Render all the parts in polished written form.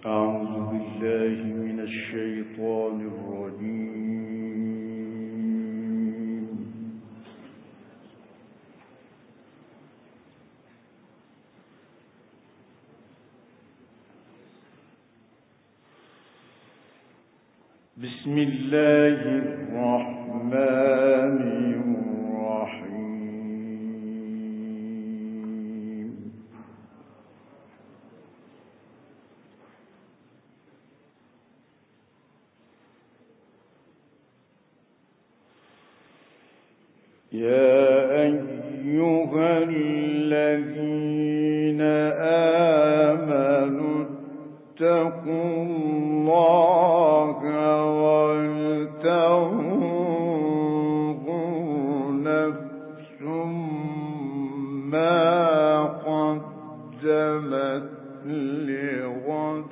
أعوذ بالله من الشيطان الرجيم. بسم الله الرحمن الرحيم. يا أيها الذين آمنوا اتقوا الله ولتنظر نفس ما قدمت لغد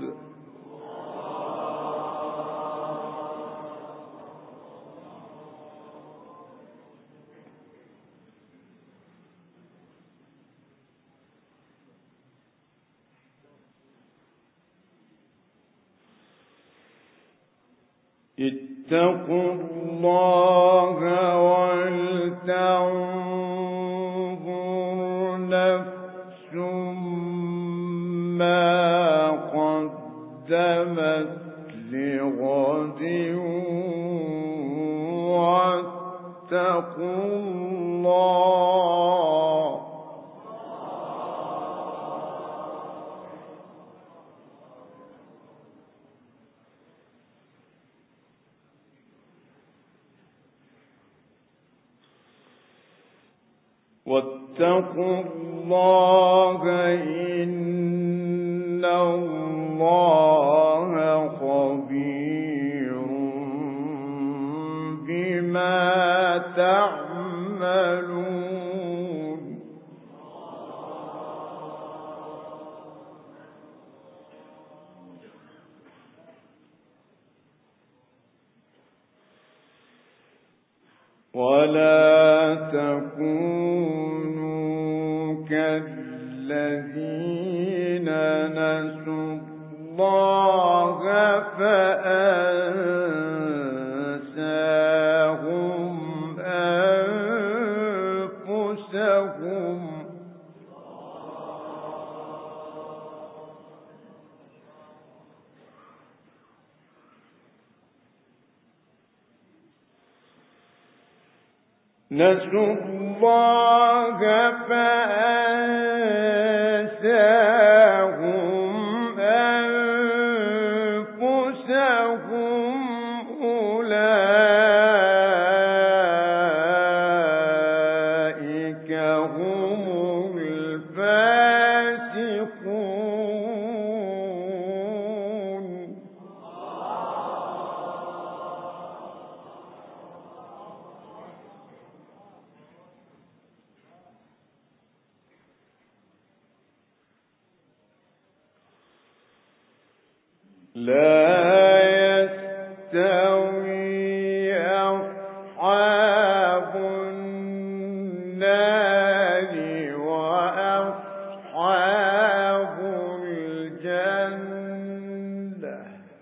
اتقوا الله ولتنظر نفس ما قدمت لغد واتقوا الله إن الله خبير بما تعملون. ولا تكونوا كالذين نسوا الله فأنساهم أنفسهم. نسوا الله فأنساهم أنفسهم أولئك هم الفاسقون. لا يستوي أصحاب النار وأصحاب الجنة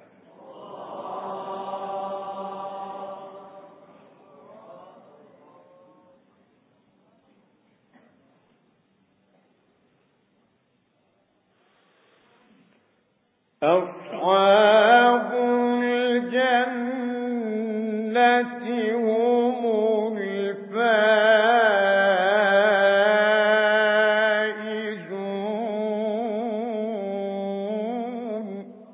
أصحاب الجنة هم الفائزون.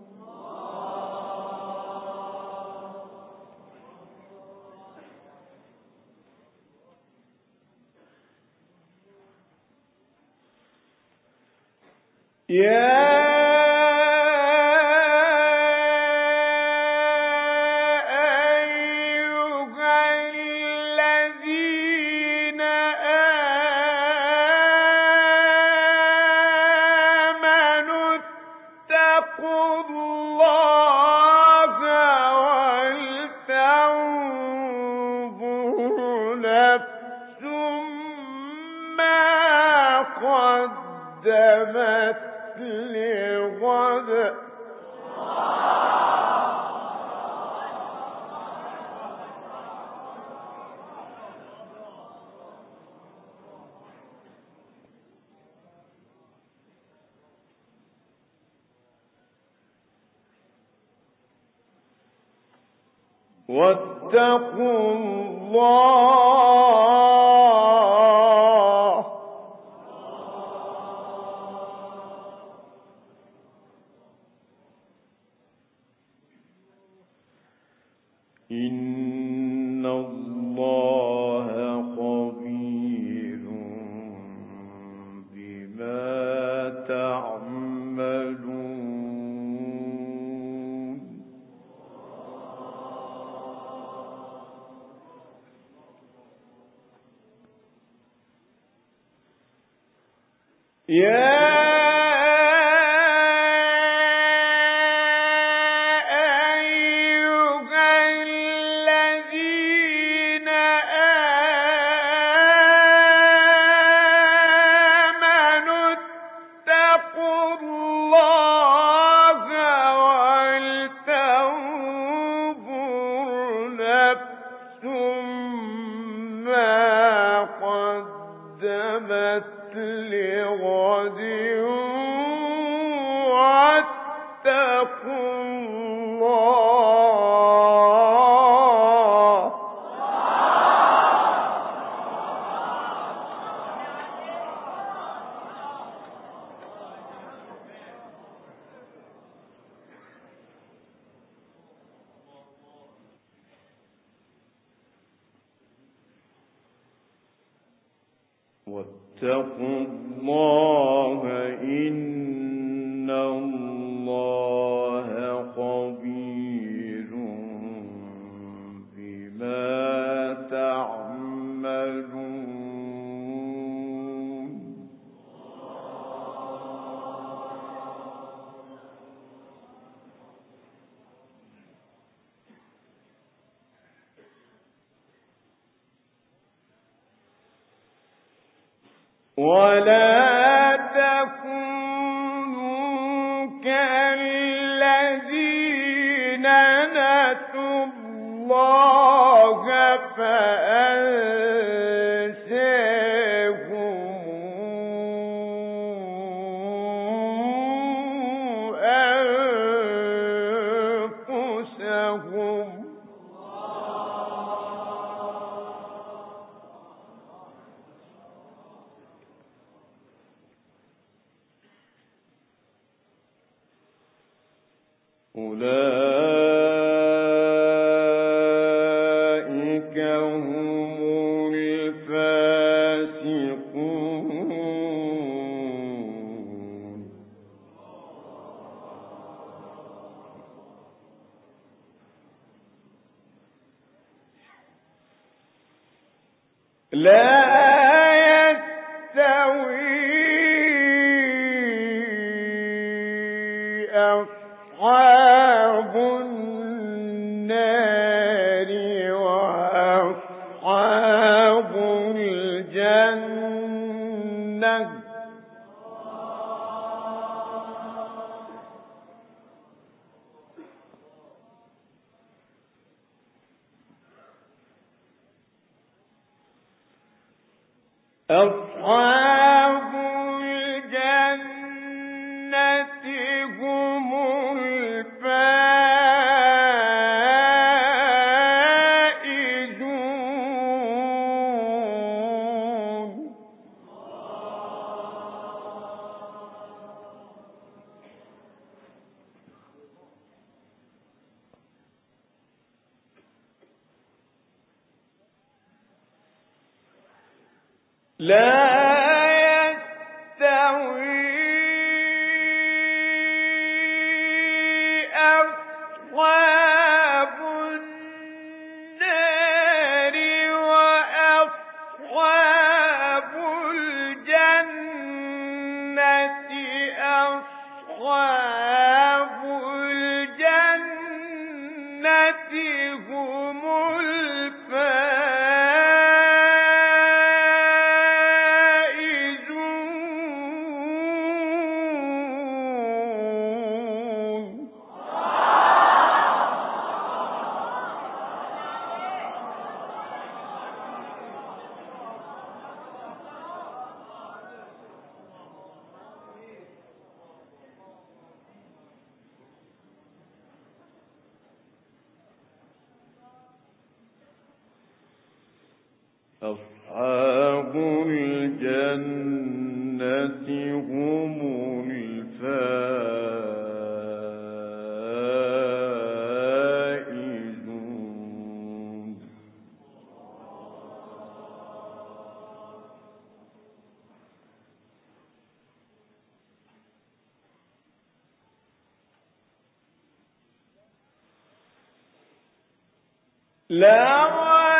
يا قدمت لغد واتقوا الله إن الله خبير بما تعملون يا لغد واتقوا الله واتقوا الله إن الله خبير بما تعملون ولا تكونوا كالذين نسوا الله فأنساهم أنفسهم أولئك هم الفاسقون لا يستوي أصحاب النار وأصحاب الجنة أصحاب الجنة هم الفائزون لا يستوي أصحاب النار وأصحاب الجنة أصحاب الجنة هم الفائزون أصحاب الجنة هم الفائزون. لا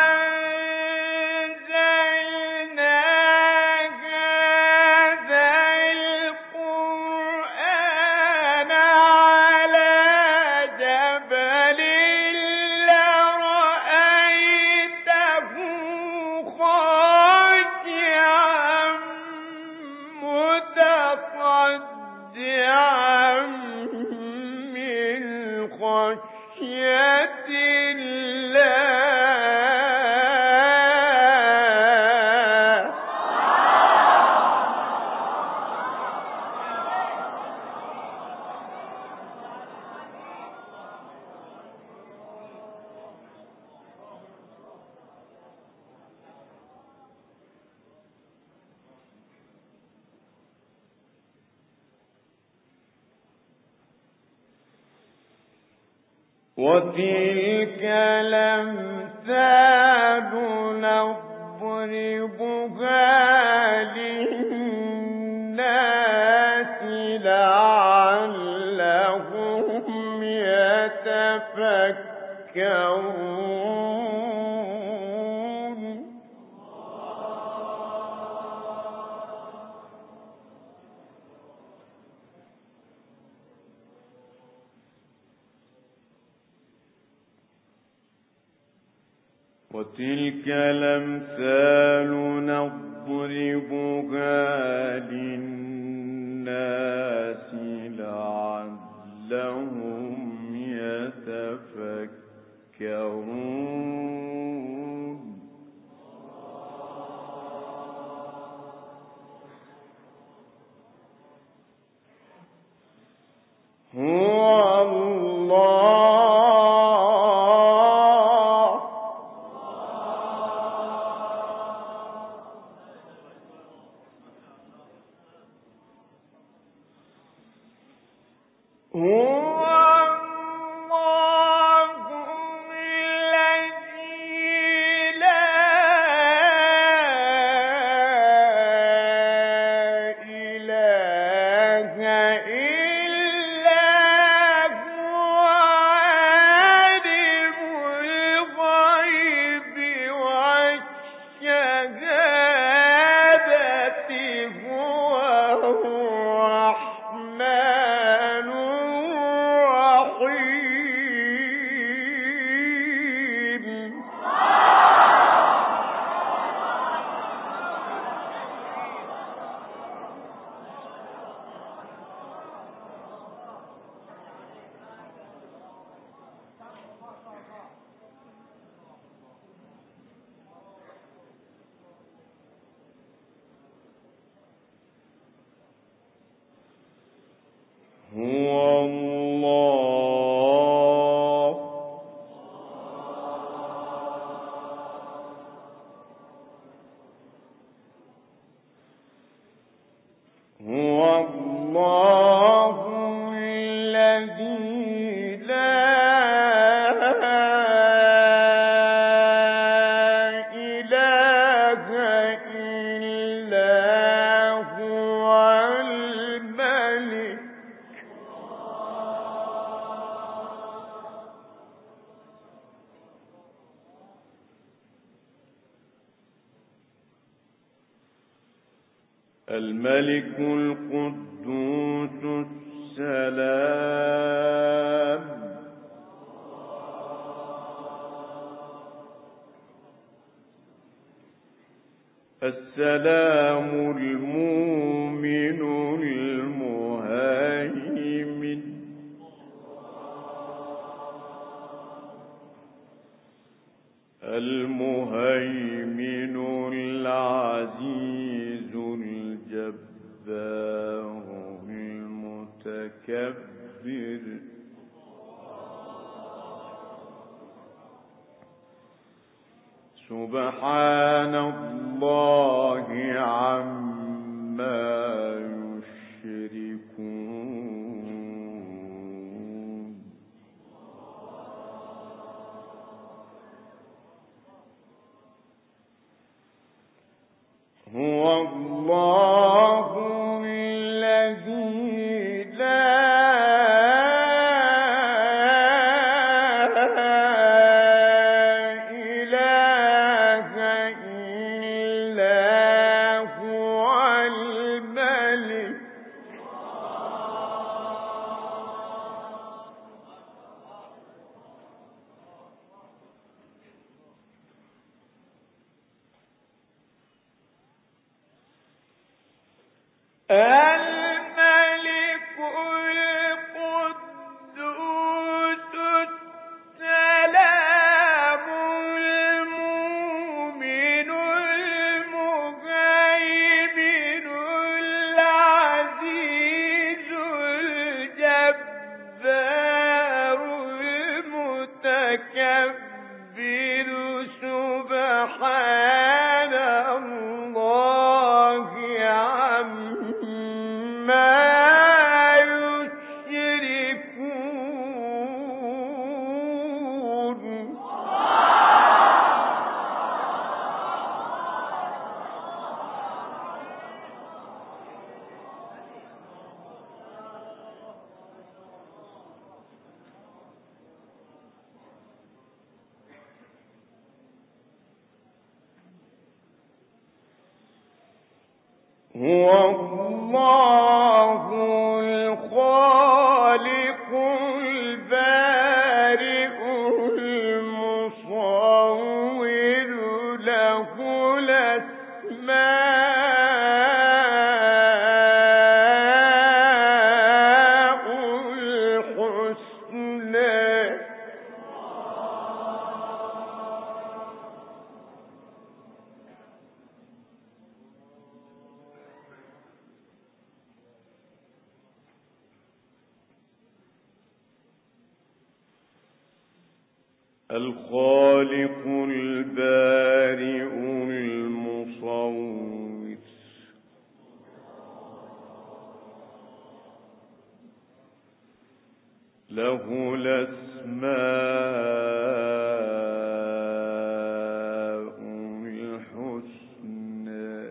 وتلك الأمثال نضربها للناس لعلهم يتفكرون. وتلك الأمثال نضربها للناس لعلهم يتفكرون. هو الله الملك القدوس السلام السلام المؤمن المهيمن المهيمن العزيز الجبار المتكبر سبحان الله عما يشركون. هو الله الذي لا الملك القدوس السلام المؤمن المهيمن العزيز الجبار المتكبر سبحان الله عما يشركون. هو الله الخالق البارئ المصور له الأسماء الحسنى. الخالق البارئ المصور له الأسماء الحسنى.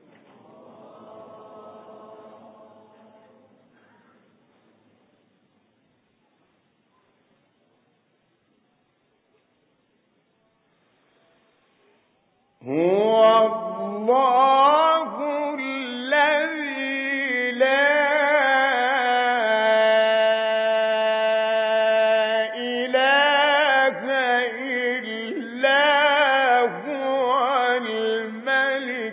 هو الله الذي لا إله إلا هو الملك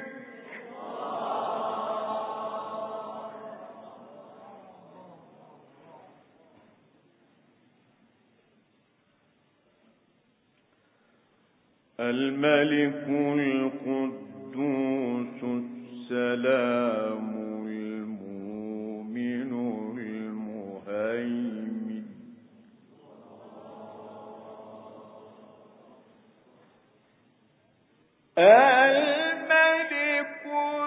الملك القدوس السلام المؤمن المهيمن الملك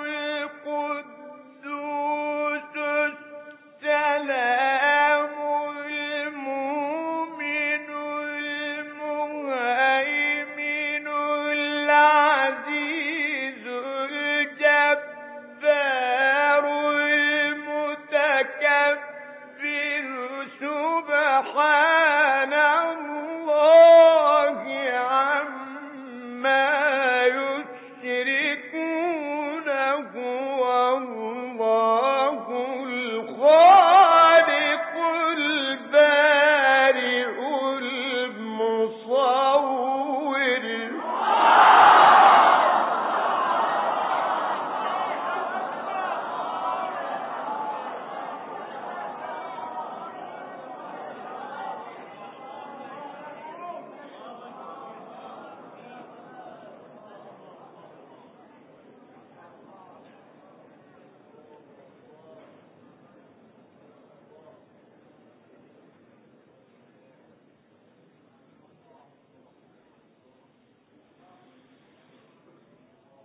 القدوس السلام المؤمن المهيمن العزيز الجبار المتكبر سبحان الله عما يشركون. هو الله الخالق البارئ المصور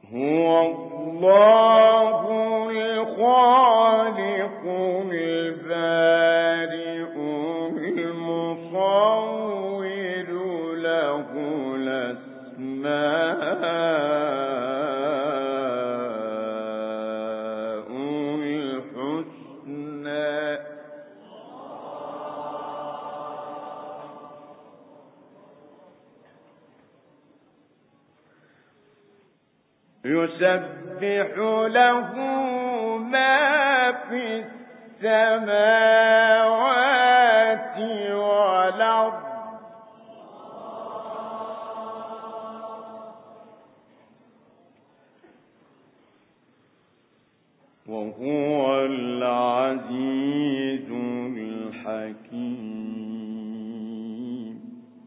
هو الله الخالق البارئ المصور له الأسماء الحسنى يسبح له ما في السماوات والأرض وهو العزيز الحكيم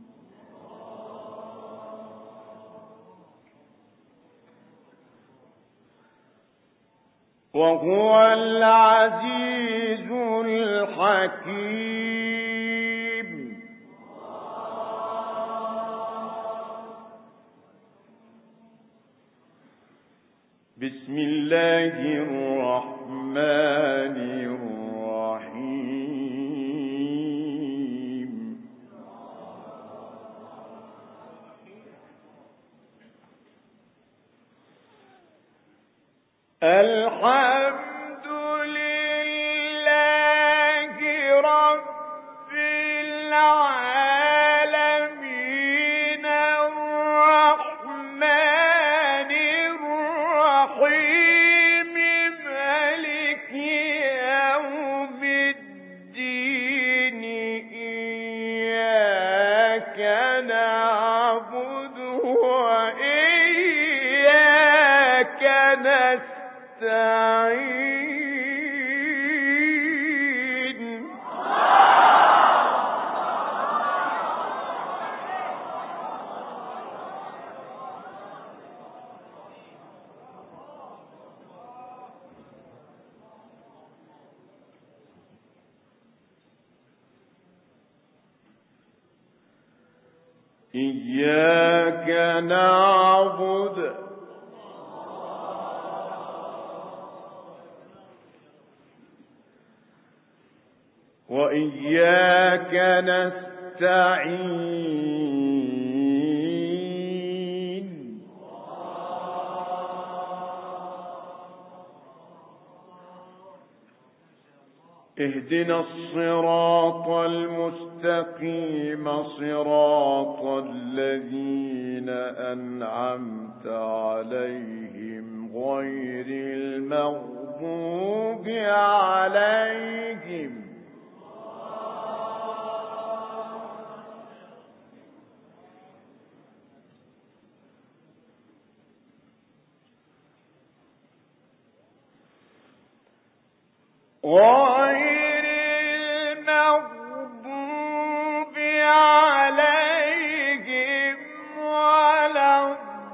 وهو العزيز الحكيم بسم الله الرحمن الرحيم الحمد لله رب العالمين الرحمن الرحيم مالك يوم الدين إياك نعبد وإياك نستعين إياك نعبد وإياك نستعين اهدنا الصراط المستقيم صراط الذين أنعمت عليهم غير المغضوب عليهم غير المغضوب عليهم ولا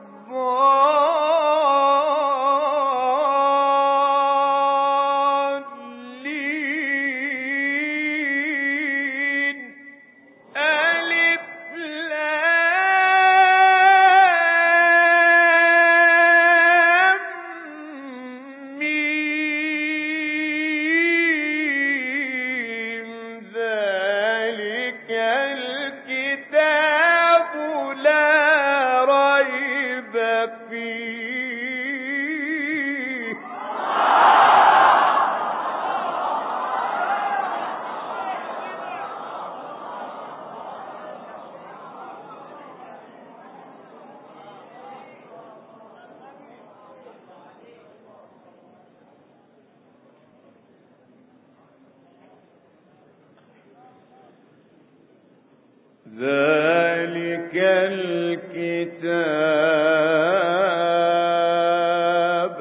الضالين ألف لام ميم ذلك الكتاب لا ريب فيه ذلك الكتاب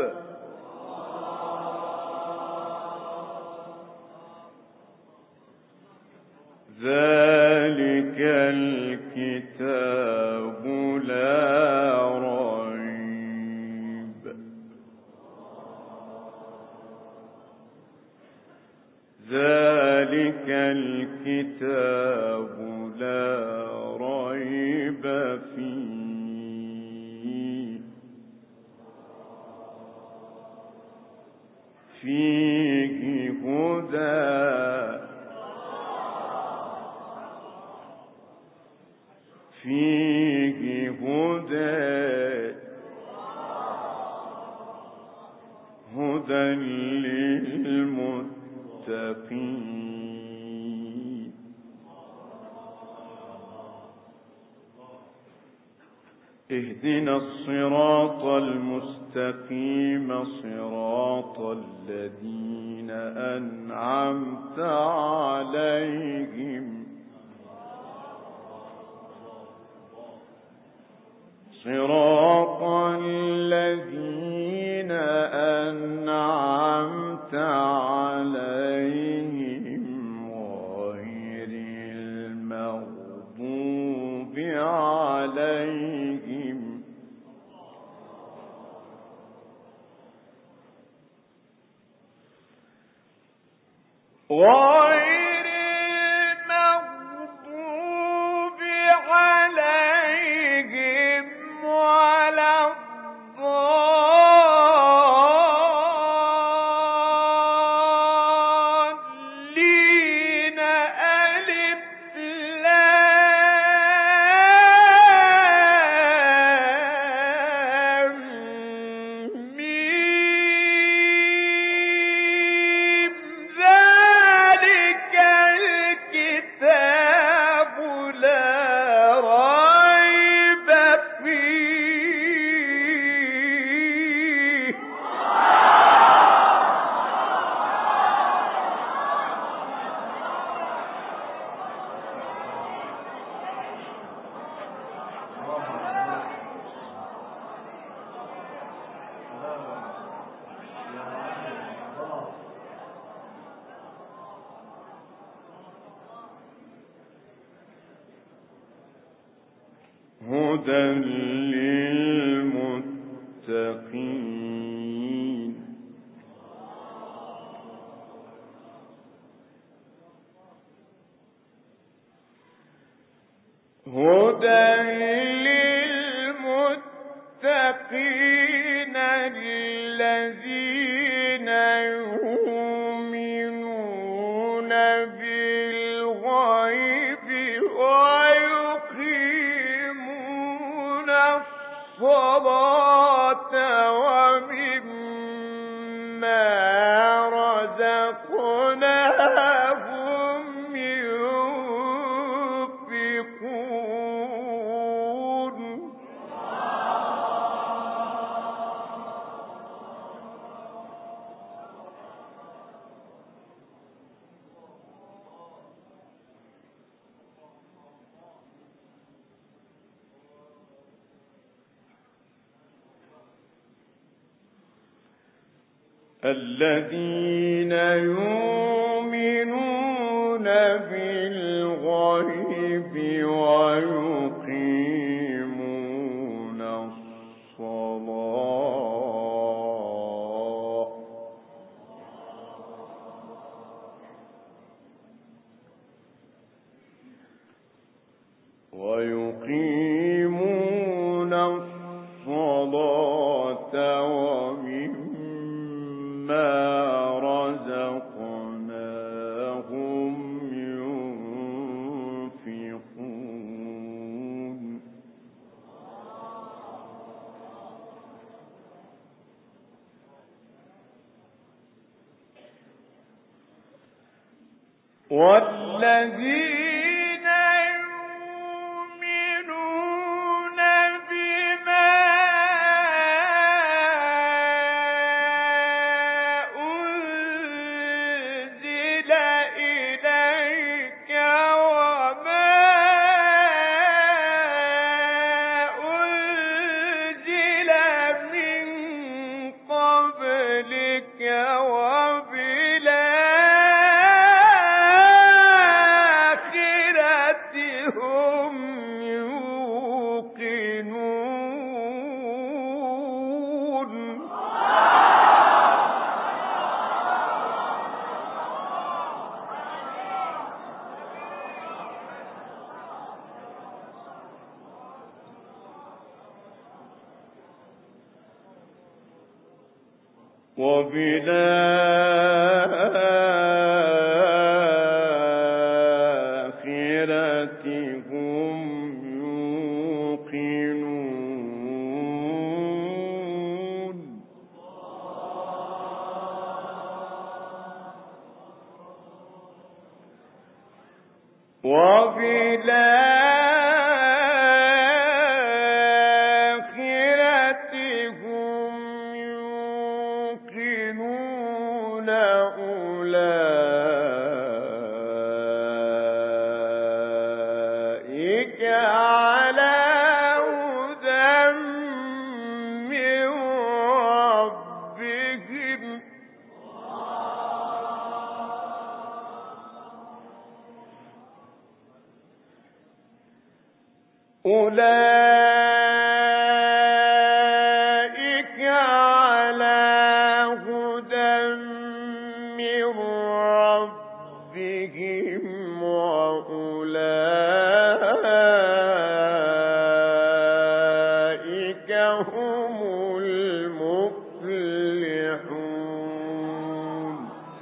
ذلك الكتاب لا ريب ذلك الكتاب لا ريب فيه فيه هدى للمتقين. اهدنا الصراط المستقيم صراط الذين أنعمت عليهم صراط الذين أنعمت عليهم غير المغضوب عليهم غير المغضوب عليهم ولا الضالين. ألف لام ميم ذلك الكتاب لا ريب فيه هدى للمتقين. هدى للمتقين الذين يؤمنون بالغيب ويقيمون الصلاة ومما رزقناهم ينفقون. الذين يؤمنون بالغيب ويقيمون الصلاة ومما رزقناهم ينفقون. والذين يؤمنون بما أنزل إليك وما أنزل من قبلك وبالآخرة وبالآخرة هم يوقنون أولئك على هدى من ربهم أولئك على هدى من ربهم وأولئك هم المفلحون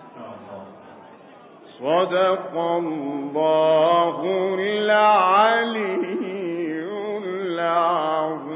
صدق الله العلي العظيم